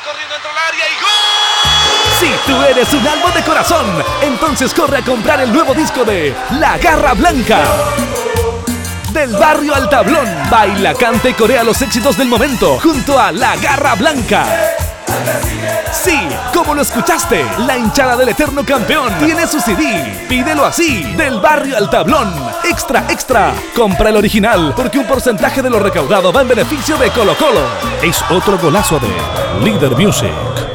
corriendo dentro del área y ¡gol! Si tú eres un alma de corazón, entonces corre a comprar el nuevo disco de La Garra Blanca. Del barrio al tablón, baila, canta y corea los éxitos del momento junto a La Garra Blanca. Sí, como lo escuchaste, la hinchada del eterno campeón tiene su CD. Pídelo así, Del barrio al tablón. Extra, extra. Compra el original porque un porcentaje de lo recaudado va en beneficio de Colo Colo. Es otro golazo de Líder Music.